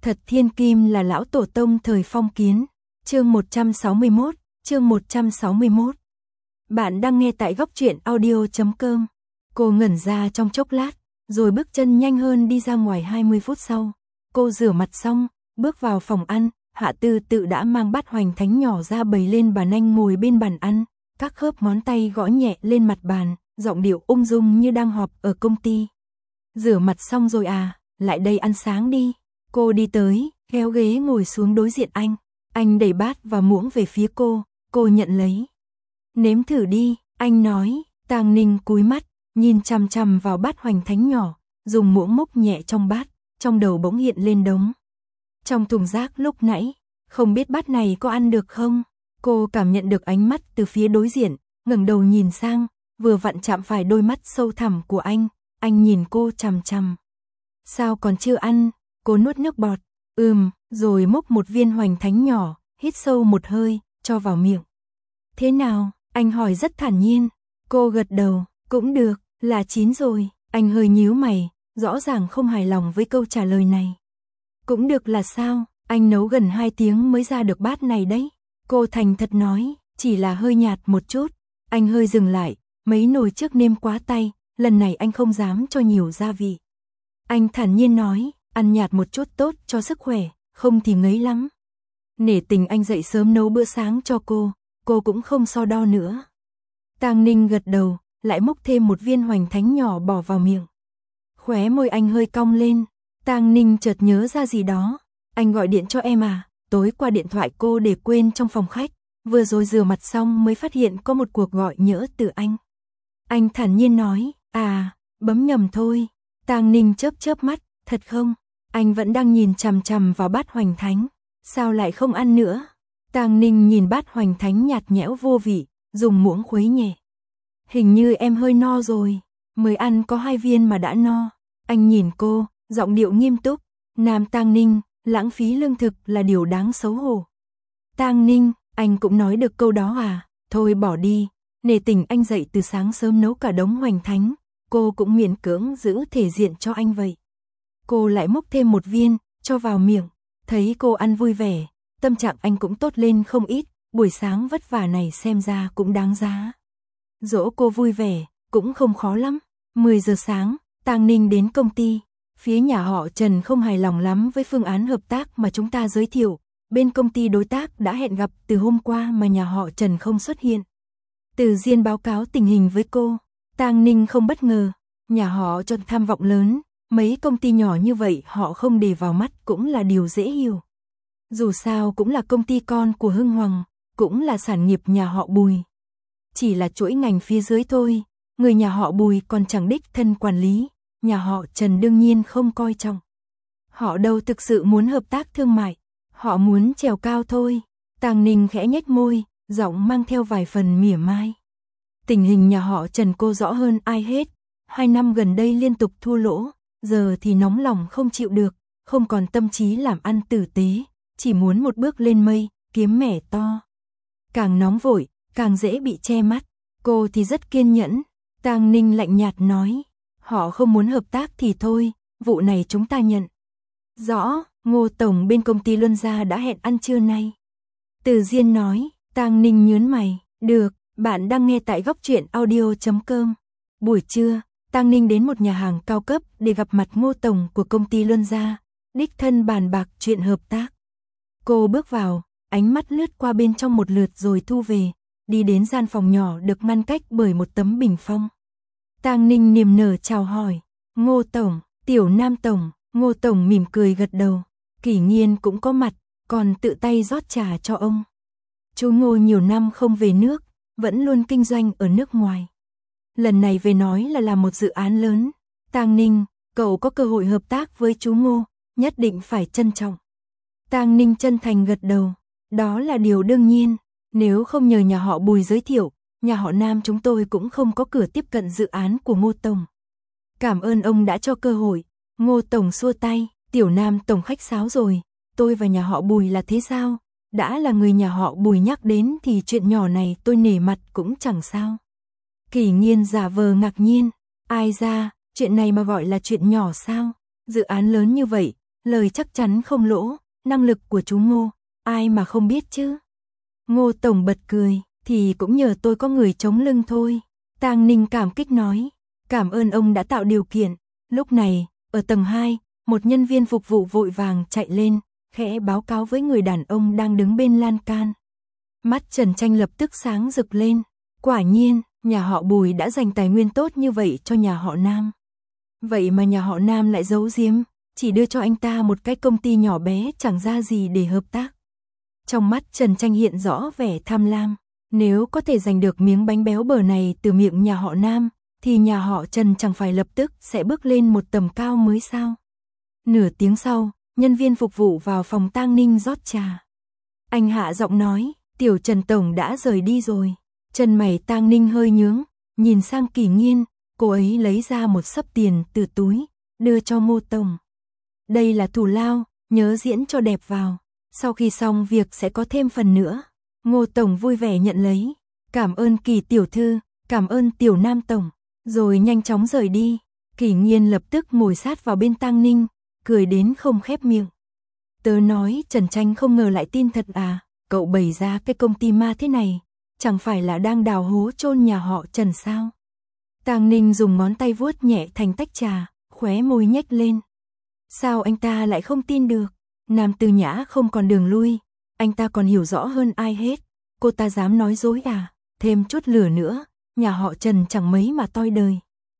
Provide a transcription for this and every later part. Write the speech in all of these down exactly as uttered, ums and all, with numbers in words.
Thật thiên kim là lão tổ tông thời phong kiến. Chương một trăm sáu mươi mốt, chương một trăm sáu mươi mốt. Bạn đang nghe tại góc truyện audio chấm com. Cô ngẩn ra trong chốc lát, rồi bước chân nhanh hơn đi ra ngoài. Hai mươi phút sau, cô rửa mặt xong, bước vào phòng ăn. Hạ Tư Tự đã mang bát hoành thánh nhỏ ra bày lên bàn, anh ngồi bên bàn ăn, các khớp ngón tay gõ nhẹ lên mặt bàn, giọng điệu ung dung như đang họp ở công ty. Rửa mặt xong rồi à, lại đây ăn sáng đi. Cô đi tới, kéo ghế ngồi xuống đối diện anh. Anh đẩy bát và muỗng về phía cô, cô nhận lấy. Nếm thử đi, anh nói. Tang Ninh cúi mắt, nhìn chằm chằm vào bát hoành thánh nhỏ, dùng muỗng múc nhẹ trong bát, trong đầu bỗng hiện lên đống trong thùng rác lúc nãy. Không biết bát này có ăn được không? Cô cảm nhận được ánh mắt từ phía đối diện, ngẩng đầu nhìn sang, vừa vặn chạm phải đôi mắt sâu thẳm của anh. Anh nhìn cô chằm chằm. Sao còn chưa ăn? Cô nuốt nước bọt. Ừm, rồi múc một viên hoành thánh nhỏ, hít sâu một hơi, cho vào miệng. Thế nào? Anh hỏi rất thản nhiên. Cô gật đầu. Cũng được, là chín rồi. Anh hơi nhíu mày, rõ ràng không hài lòng với câu trả lời này. Cũng được là sao? Anh nấu gần hai tiếng mới ra được bát này đấy. Cô thành thật nói, chỉ là hơi nhạt một chút. Anh hơi dừng lại, mấy nồi trước nêm quá tay, lần này anh không dám cho nhiều gia vị. Anh thản nhiên nói, ăn nhạt một chút tốt cho sức khỏe, không thì ngấy lắm. Nể tình anh dậy sớm nấu bữa sáng cho cô, cô cũng không so đo nữa. Tang Ninh gật đầu, lại múc thêm một viên hoành thánh nhỏ bỏ vào miệng. Khóe môi anh hơi cong lên. Tang Ninh chợt nhớ ra gì đó. Anh gọi điện cho em à? Tối qua điện thoại cô để quên trong phòng khách, vừa rồi rửa mặt xong mới phát hiện có một cuộc gọi nhỡ từ anh. Anh thản nhiên nói, à, bấm nhầm thôi. Tang Ninh chớp chớp mắt, thật không? Anh vẫn đang nhìn chằm chằm vào bát hoành thánh. Sao lại không ăn nữa? Tang Ninh nhìn bát hoành thánh nhạt nhẽo vô vị, dùng muỗng khuấy nhẹ. Hình như em hơi no rồi, mới ăn có hai viên mà đã no. Anh nhìn cô, giọng điệu nghiêm túc. Nam Tang Ninh, lãng phí lương thực là điều đáng xấu hổ. Tang Ninh, anh cũng nói được câu đó à? Thôi bỏ đi. Nể tình anh dậy từ sáng sớm nấu cả đống hoành thánh, cô cũng miễn cưỡng giữ thể diện cho anh vậy. Cô lại múc thêm một viên, cho vào miệng. Thấy cô ăn vui vẻ, tâm trạng anh cũng tốt lên không ít. Buổi sáng vất vả này xem ra cũng đáng giá. Dỗ cô vui vẻ, cũng không khó lắm. mười giờ sáng, Tang Ninh đến công ty. Phía nhà họ Trần không hài lòng lắm với phương án hợp tác mà chúng ta giới thiệu. Bên công ty đối tác đã hẹn gặp từ hôm qua mà nhà họ Trần không xuất hiện. Từ Diên báo cáo tình hình với cô. Tang Ninh không bất ngờ. Nhà họ Trần tham vọng lớn. Mấy công ty nhỏ như vậy họ không để vào mắt cũng là điều dễ hiểu. Dù sao cũng là công ty con của Hưng Hoàng, cũng là sản nghiệp nhà họ Bùi. Chỉ là chuỗi ngành phía dưới thôi. Người nhà họ Bùi còn chẳng đích thân quản lý. Nhà họ Trần đương nhiên không coi trọng. Họ đâu thực sự muốn hợp tác thương mại. Họ muốn trèo cao thôi. Tang Ninh khẽ nhếch môi, giọng mang theo vài phần mỉa mai. Tình hình nhà họ Trần cô rõ hơn ai hết. Hai năm gần đây liên tục thua lỗ. Giờ thì nóng lòng không chịu được. Không còn tâm trí làm ăn tử tế. Chỉ muốn một bước lên mây, kiếm mẻ to. Càng nóng vội, càng dễ bị che mắt. Cô thì rất kiên nhẫn. Tang Ninh lạnh nhạt nói. Họ không muốn hợp tác thì thôi, vụ này chúng ta nhận. Rõ, Ngô Tổng bên công ty Luân Gia đã hẹn ăn trưa nay. Từ Diên nói. Tang Ninh nhớn mày. Được, bạn đang nghe tại góc truyện audio chấm com. Buổi trưa, Tang Ninh đến một nhà hàng cao cấp để gặp mặt Ngô Tổng của công ty Luân Gia, đích thân bàn bạc chuyện hợp tác. Cô bước vào, ánh mắt lướt qua bên trong một lượt rồi thu về, đi đến gian phòng nhỏ được ngăn cách bởi một tấm bình phong. Tang Ninh niềm nở chào hỏi. Ngô Tổng, Tiểu Nam Tổng. Ngô Tổng mỉm cười gật đầu. Kỷ Nghiên cũng có mặt, còn tự tay rót trà cho ông. Chú Ngô nhiều năm không về nước, vẫn luôn kinh doanh ở nước ngoài. Lần này về nói là làm một dự án lớn. Tang Ninh, cậu có cơ hội hợp tác với chú Ngô, nhất định phải trân trọng. Tang Ninh chân thành gật đầu. Đó là điều đương nhiên, nếu không nhờ nhà họ Bùi giới thiệu, nhà họ Nam chúng tôi cũng không có cửa tiếp cận dự án của Ngô Tổng. Cảm ơn ông đã cho cơ hội. Ngô Tổng xua tay. Tiểu Nam Tổng khách sáo rồi. Tôi và nhà họ Bùi là thế sao? Đã là người nhà họ Bùi nhắc đến thì chuyện nhỏ này tôi nể mặt cũng chẳng sao. Kỷ Nghiên giả vờ ngạc nhiên. Ai ra, chuyện này mà gọi là chuyện nhỏ sao? Dự án lớn như vậy, lời chắc chắn không lỗ, năng lực của chú Ngô, ai mà không biết chứ. Ngô Tổng bật cười, thì cũng nhờ tôi có người chống lưng thôi. Tang Ninh cảm kích nói, cảm ơn ông đã tạo điều kiện. Lúc này, ở tầng hai, một nhân viên phục vụ vội vàng chạy lên, khẽ báo cáo với người đàn ông đang đứng bên lan can. Mắt Trần Tranh lập tức sáng rực lên, quả nhiên, nhà họ Bùi đã dành tài nguyên tốt như vậy cho nhà họ Nam. Vậy mà nhà họ Nam lại giấu giếm, chỉ đưa cho anh ta một cái công ty nhỏ bé chẳng ra gì để hợp tác. Trong mắt Trần Tranh hiện rõ vẻ tham lam, nếu có thể giành được miếng bánh béo bở này từ miệng nhà họ Nam, thì nhà họ Trần chẳng phải lập tức sẽ bước lên một tầm cao mới sao. Nửa tiếng sau, nhân viên phục vụ vào phòng Tang Ninh rót trà. Anh hạ giọng nói, tiểu Trần Tổng đã rời đi rồi. Chân mày Tang Ninh hơi nhướng, nhìn sang Kỷ Nghiên, cô ấy lấy ra một xấp tiền từ túi, đưa cho Ngô Tổng. Đây là thù lao, nhớ diễn cho đẹp vào, sau khi xong việc sẽ có thêm phần nữa. Ngô Tổng vui vẻ nhận lấy, cảm ơn Kỷ tiểu thư, cảm ơn tiểu Nam Tổng, rồi nhanh chóng rời đi. Kỷ Nghiên lập tức ngồi sát vào bên Tang Ninh, cười đến không khép miệng. Tớ nói Trần Tranh không ngờ lại tin thật à, cậu bày ra cái công ty ma thế này, chẳng phải là đang đào hố chôn nhà họ Trần sao? Tang Ninh dùng ngón tay vuốt nhẹ thành tách trà, khóe môi nhếch lên. Sao anh ta lại không tin được? Nam Tư Nhã không còn đường lui, anh ta còn hiểu rõ hơn ai hết. Cô ta dám nói dối à? Thêm chút lửa nữa, nhà họ Trần chẳng mấy mà toi đời.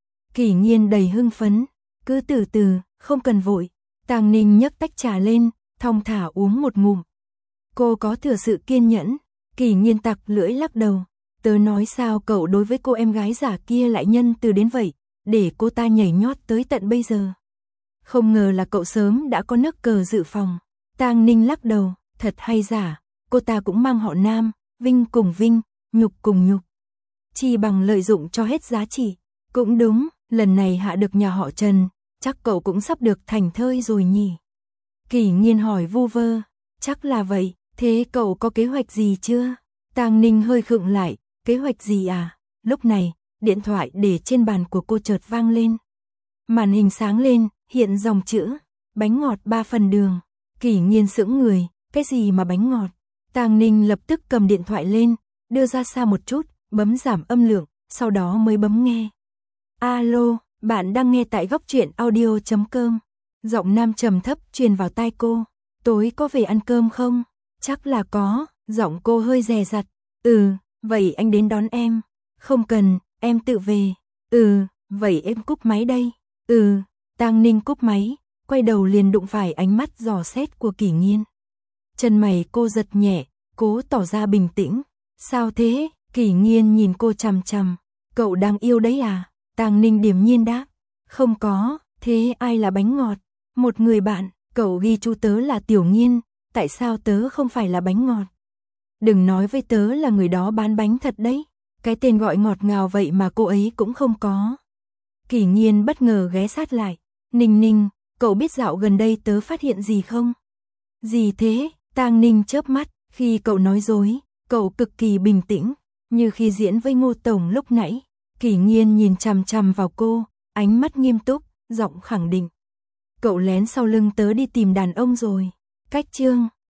Kỷ Nghiên đầy hưng phấn, cứ từ từ, không cần vội. Tang Ninh nhấc tách trà lên, thong thả uống một ngụm. Cô có thừa sự kiên nhẫn. Kỷ Nghiên tặc lưỡi lắc đầu. Tớ nói sao cậu đối với cô em gái giả kia lại nhân từ đến vậy, để cô ta nhảy nhót tới tận bây giờ. Không ngờ là cậu sớm đã có nước cờ dự phòng. Tang Ninh lắc đầu, thật hay giả, cô ta cũng mang họ Nam, vinh cùng vinh, nhục cùng nhục. Chỉ bằng lợi dụng cho hết giá trị. Cũng đúng, lần này hạ được nhà họ Trần, chắc cậu cũng sắp được thành thơi rồi nhỉ. Kỷ Nghiên hỏi vu vơ, chắc là vậy, thế cậu có kế hoạch gì chưa? Tang Ninh hơi khựng lại, kế hoạch gì à? Lúc này, điện thoại để trên bàn của cô chợt vang lên. Màn hình sáng lên, hiện dòng chữ, bánh ngọt ba phần đường. Kỷ Nghiên sững người, cái gì mà bánh ngọt? Tang Ninh lập tức cầm điện thoại lên, đưa ra xa một chút, bấm giảm âm lượng, sau đó mới bấm nghe. Alo, bạn đang nghe tại góc truyện audio chấm com. Giọng nam trầm thấp truyền vào tai cô. Tối có về ăn cơm không? Chắc là có, giọng cô hơi dè dặt. Ừ, vậy anh đến đón em. Không cần, em tự về. Ừ, vậy em cúp máy đây. Ừ, Tang Ninh cúp máy, quay đầu liền đụng phải ánh mắt dò xét của Kỷ Nghiên. Chân mày cô giật nhẹ, cố tỏ ra bình tĩnh. Sao thế? Kỷ Nghiên nhìn cô chằm chằm. Cậu đang yêu đấy à? Tang Ninh điềm nhiên đáp. Không có, thế ai là bánh ngọt? Một người bạn, cậu ghi chú tớ là Tiểu Nghiên, tại sao tớ không phải là bánh ngọt? Đừng nói với tớ là người đó bán bánh thật đấy. Cái tên gọi ngọt ngào vậy mà cô ấy cũng không có. Kỷ Nghiên bất ngờ ghé sát lại. Ninh Ninh, cậu biết dạo gần đây tớ phát hiện gì không? Gì thế? Tang Ninh chớp mắt, khi cậu nói dối, cậu cực kỳ bình tĩnh, như khi diễn với Ngô Tổng lúc nãy. Kỷ Nghiên nhìn chằm chằm vào cô, ánh mắt nghiêm túc, giọng khẳng định. Cậu lén sau lưng tớ đi tìm đàn ông rồi. Cách chương